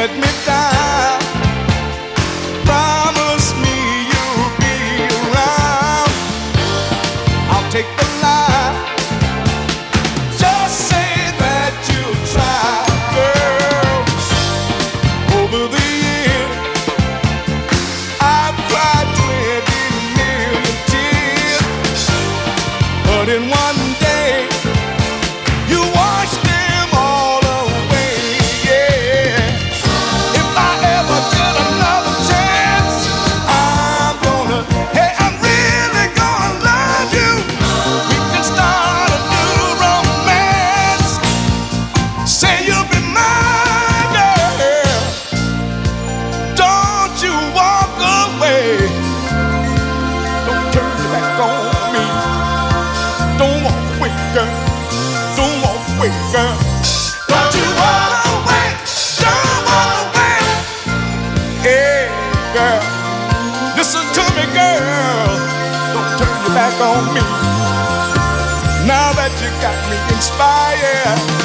let me down. Promise me you'll be around. I'll take the lie. Just say that you'll try, girl. Over the years, I've cried 20 million tears, but in one day you washed them all away. Yeah. If I ever get another chance, I'm really gonna love you. We can start a new romance. Say you'll be mine, girl. Don't you walk away. Don't turn your back on me. Don't walk away, girl. Don't walk away, girl. Don't you walk away. Don't walk away. Hey, girl. Listen to me, girl. Don't turn your back on me. Now that you got me inspired.